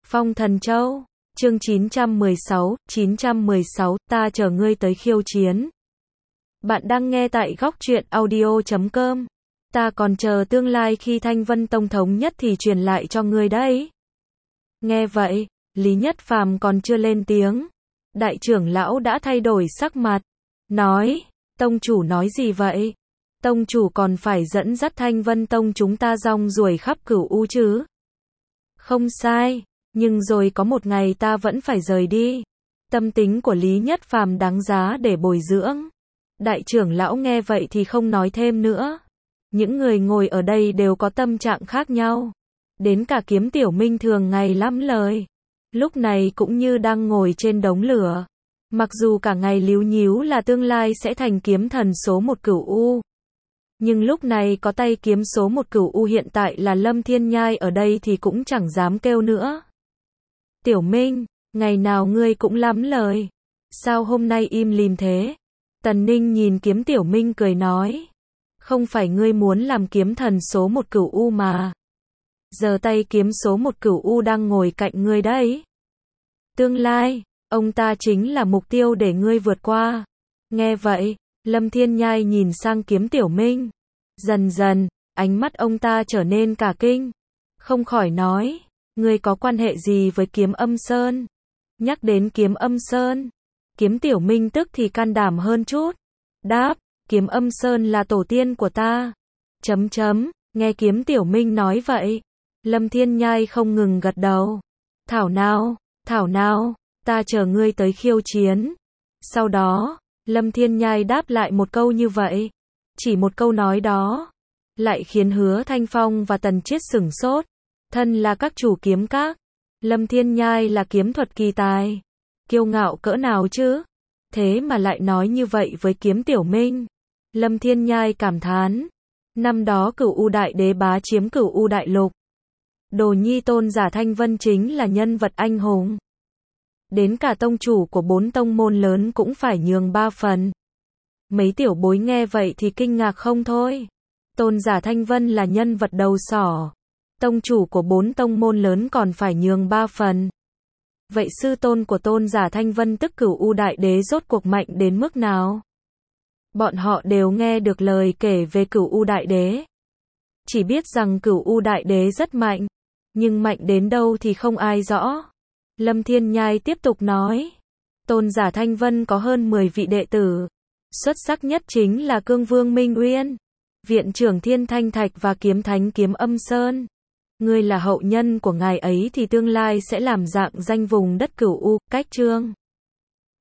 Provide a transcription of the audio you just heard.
Phong Thần Châu, chương 916, ta chờ ngươi tới khiêu chiến. Bạn đang nghe tại góc truyện audio.com. Ta còn chờ tương lai khi Thanh Vân Tông thống nhất thì truyền lại cho ngươi đấy. Nghe vậy, Lý Nhất Phàm còn chưa lên tiếng. Đại trưởng lão đã thay đổi sắc mặt. Nói, tông chủ nói gì vậy? Tông chủ còn phải dẫn dắt Thanh Vân Tông chúng ta rong ruổi khắp Cửu U chứ? Không sai, nhưng rồi có một ngày ta vẫn phải rời đi. Tâm tính của Lý Nhất Phàm đáng giá để bồi dưỡng. Đại trưởng lão nghe vậy thì không nói thêm nữa. Những người ngồi ở đây đều có tâm trạng khác nhau. Đến cả Kiếm Tiểu Minh thường ngày lắm lời. Lúc này cũng như đang ngồi trên đống lửa. Mặc dù cả ngày líu nhíu là tương lai sẽ thành kiếm thần số 1 Cửu U. Nhưng lúc này có tay kiếm số 1 Cửu U hiện tại là Lâm Thiên Nhai ở đây thì cũng chẳng dám kêu nữa. Tiểu Minh, ngày nào ngươi cũng lắm lời. Sao hôm nay im lìm thế? Tần Ninh nhìn Kiếm Tiểu Minh cười nói. Không phải ngươi muốn làm kiếm thần số 1 Cửu U mà. Giờ tay kiếm số 1 Cửu U đang ngồi cạnh ngươi đấy. Tương lai, ông ta chính là mục tiêu để ngươi vượt qua. Nghe vậy, Lâm Thiên Nhai nhìn sang Kiếm Tiểu Minh. Dần dần, ánh mắt ông ta trở nên cả kinh. Không khỏi nói, ngươi có quan hệ gì với Kiếm Âm Sơn? Nhắc đến Kiếm Âm Sơn, Kiếm Tiểu Minh tức thì can đảm hơn chút. Đáp, Kiếm Âm Sơn là tổ tiên của ta. Nghe Kiếm Tiểu Minh nói vậy, Lâm Thiên Nhai không ngừng gật đầu. Thảo nào, ta chờ ngươi tới khiêu chiến. Sau đó, Lâm Thiên Nhai đáp lại một câu như vậy. Chỉ một câu nói đó, lại khiến Hứa Thanh Phong và Tần Chiết sửng sốt. Thân là các chủ kiếm các, Lâm Thiên Nhai là kiếm thuật kỳ tài. Kiêu ngạo cỡ nào chứ? Thế mà lại nói như vậy với Kiếm Tiểu Minh. Lâm Thiên Nhai cảm thán. Năm đó Cửu U Đại Đế bá chiếm Cửu U Đại Lục. Đồ nhi tôn giả Thanh Vân chính là nhân vật anh hùng. Đến cả tông chủ của 4 tông môn lớn cũng phải nhường 3 phần. Mấy tiểu bối nghe vậy thì kinh ngạc không thôi. Tôn giả Thanh Vân là nhân vật đầu sỏ. Tông chủ của 4 tông môn lớn còn phải nhường 3 phần. Vậy sư tôn của tôn giả Thanh Vân tức Cửu U Đại Đế rốt cuộc mạnh đến mức nào? Bọn họ đều nghe được lời kể về Cửu U Đại Đế. Chỉ biết rằng Cửu U Đại Đế rất mạnh. Nhưng mạnh đến đâu thì không ai rõ. Lâm Thiên Nhai tiếp tục nói. Tôn giả Thanh Vân có hơn 10 vị đệ tử. Xuất sắc nhất chính là Cương Vương Minh Uyên, Viện trưởng Thiên Thanh Thạch và Kiếm Thánh Kiếm Âm Sơn. Ngươi là hậu nhân của ngài ấy thì tương lai sẽ làm rạng danh vùng đất Cửu U, cách chương.